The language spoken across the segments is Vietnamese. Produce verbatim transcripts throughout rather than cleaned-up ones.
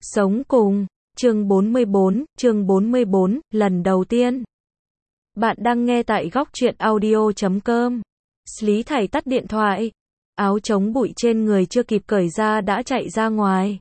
Sống cùng, chương bốn mươi bốn, chương bốn mươi bốn, lần đầu tiên. Bạn đang nghe tại góc truyện audio chấm com. Lý Thải tắt điện thoại. Áo chống bụi trên người chưa kịp cởi ra đã chạy ra ngoài.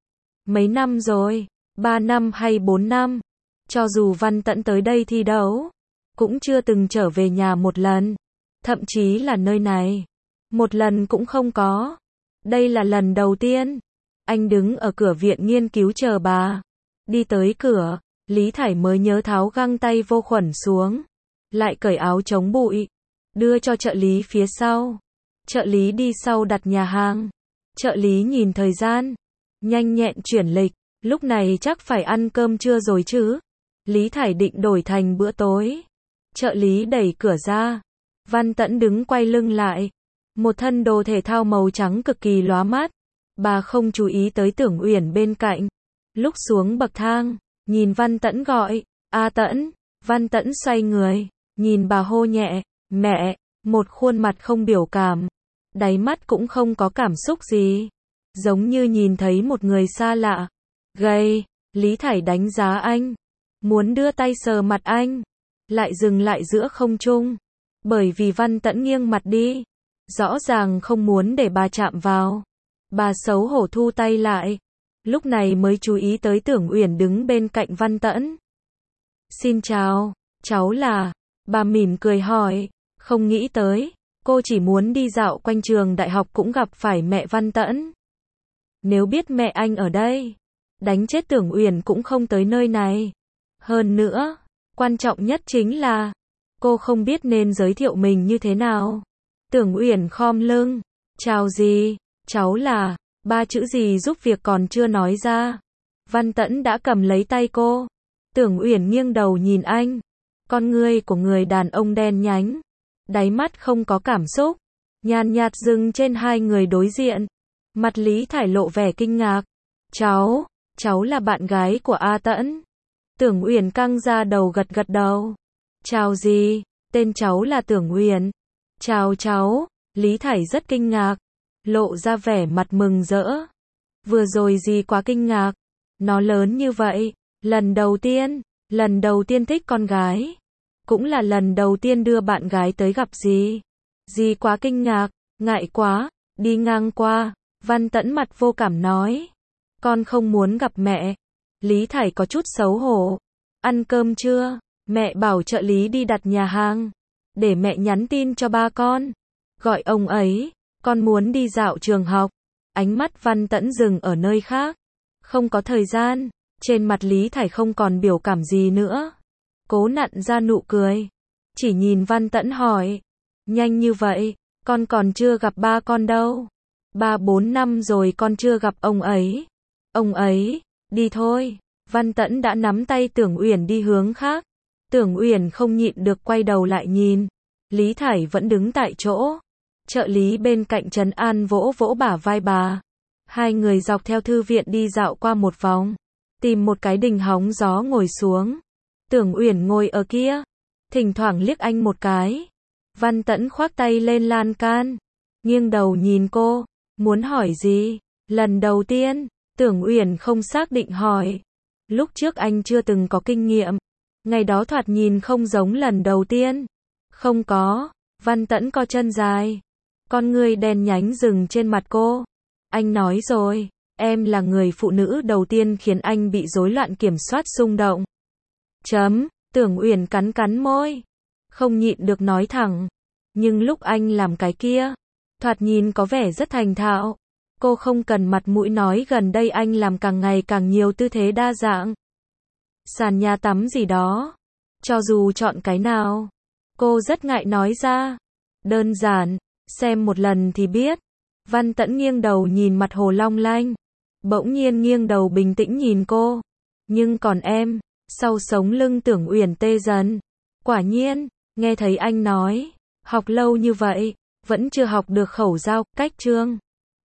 Mấy năm rồi? Ba năm hay bốn năm? Cho dù Văn Tẫn tới đây thi đấu, cũng chưa từng trở về nhà một lần. Thậm chí là nơi này, một lần cũng không có. Đây là lần đầu tiên. Anh đứng ở cửa viện nghiên cứu chờ bà. Đi tới cửa, Lý Thải mới nhớ tháo găng tay vô khuẩn xuống. Lại cởi áo chống bụi. Đưa cho trợ lý phía sau. Trợ lý đi sau đặt nhà hàng. Trợ lý nhìn thời gian. Nhanh nhẹn chuyển lịch. Lúc này chắc phải ăn cơm trưa rồi chứ. Lý Thải định đổi thành bữa tối. Trợ lý đẩy cửa ra. Văn Tẫn đứng quay lưng lại. Một thân đồ thể thao màu trắng cực kỳ lóa mắt. Bà không chú ý tới Tưởng Uyển bên cạnh. Lúc xuống bậc thang, nhìn Văn Tẫn gọi, "A Tẫn." Văn Tẫn xoay người, nhìn bà hô nhẹ, "Mẹ." Một khuôn mặt không biểu cảm, đáy mắt cũng không có cảm xúc gì, giống như nhìn thấy một người xa lạ. Gầy, Lý Thải đánh giá anh, muốn đưa tay sờ mặt anh, lại dừng lại giữa không trung, bởi vì Văn Tẫn nghiêng mặt đi, rõ ràng không muốn để bà chạm vào. Bà xấu hổ thu tay lại, lúc này mới chú ý tới Tưởng Uyển đứng bên cạnh Văn Tẫn. "Xin chào, cháu là?" Bà mỉm cười hỏi, không nghĩ tới, cô chỉ muốn đi dạo quanh trường đại học cũng gặp phải mẹ Văn Tẫn. Nếu biết mẹ anh ở đây, đánh chết Tưởng Uyển cũng không tới nơi này. Hơn nữa, quan trọng nhất chính là, cô không biết nên giới thiệu mình như thế nào. Tưởng Uyển khom lưng, "Chào gì? Cháu là..." Ba chữ gì giúp việc còn chưa nói ra. Văn Tẫn đã cầm lấy tay cô. Tưởng Uyển nghiêng đầu nhìn anh. Con ngươi của người đàn ông đen nhánh. Đáy mắt không có cảm xúc. Nhàn nhạt dừng trên hai người đối diện. Mặt Lý Thải lộ vẻ kinh ngạc. "Cháu, cháu là bạn gái của A Tẫn." Tưởng Uyển căng ra đầu gật gật đầu. "Chào gì? Tên cháu là Tưởng Uyển." "Chào cháu." Lý Thải rất kinh ngạc, lộ ra vẻ mặt mừng rỡ. Vừa rồi gì quá kinh ngạc, nó lớn như vậy, lần đầu tiên, lần đầu tiên thích con gái, cũng là lần đầu tiên đưa bạn gái tới gặp gì. Gì quá kinh ngạc, ngại quá, đi ngang qua, Văn Tẫn mặt vô cảm nói, "Con không muốn gặp mẹ." Lý Thải có chút xấu hổ. "Ăn cơm chưa? Mẹ bảo trợ lý đi đặt nhà hàng, để mẹ nhắn tin cho ba con, gọi ông ấy. Con muốn đi dạo trường học." Ánh mắt Văn Tẫn dừng ở nơi khác. Không có thời gian. Trên mặt Lý Thải không còn biểu cảm gì nữa. Cố nặn ra nụ cười. Chỉ nhìn Văn Tẫn hỏi, "Nhanh như vậy, con còn chưa gặp ba con đâu." "Ba bốn năm rồi con chưa gặp ông ấy." "Ông ấy, đi thôi." Văn Tẫn đã nắm tay Tưởng Uyển đi hướng khác. Tưởng Uyển không nhịn được quay đầu lại nhìn. Lý Thải vẫn đứng tại chỗ. Trợ lý bên cạnh trấn an vỗ vỗ bả vai bà. Hai người dọc theo thư viện đi dạo qua một vòng, tìm một cái đình hóng gió ngồi xuống. Tưởng Uyển ngồi ở kia, thỉnh thoảng liếc anh một cái. Văn Tẫn khoác tay lên lan can, nghiêng đầu nhìn cô, muốn hỏi gì. Lần đầu tiên, Tưởng Uyển không xác định hỏi. Lúc trước anh chưa từng có kinh nghiệm, ngày đó thoạt nhìn không giống lần đầu tiên. "Không có." Văn Tẫn co chân dài, con ngươi đen nhánh dừng trên mặt cô. "Anh nói rồi, em là người phụ nữ đầu tiên khiến anh bị rối loạn kiểm soát xung động." Chấm, Tưởng Uyển cắn cắn môi, không nhịn được nói thẳng. Nhưng lúc anh làm cái kia, thoạt nhìn có vẻ rất thành thạo. Cô không cần mặt mũi nói gần đây anh làm càng ngày càng nhiều tư thế đa dạng. Sàn nhà tắm gì đó. Cho dù chọn cái nào, cô rất ngại nói ra. Đơn giản, xem một lần thì biết. Văn Tẫn nghiêng đầu nhìn mặt hồ long lanh. Bỗng nhiên nghiêng đầu bình tĩnh nhìn cô. "Nhưng còn em." Sau sống lưng Tưởng Uyển tê dần. Quả nhiên, nghe thấy anh nói, học lâu như vậy, vẫn chưa học được khẩu giao, cách chương.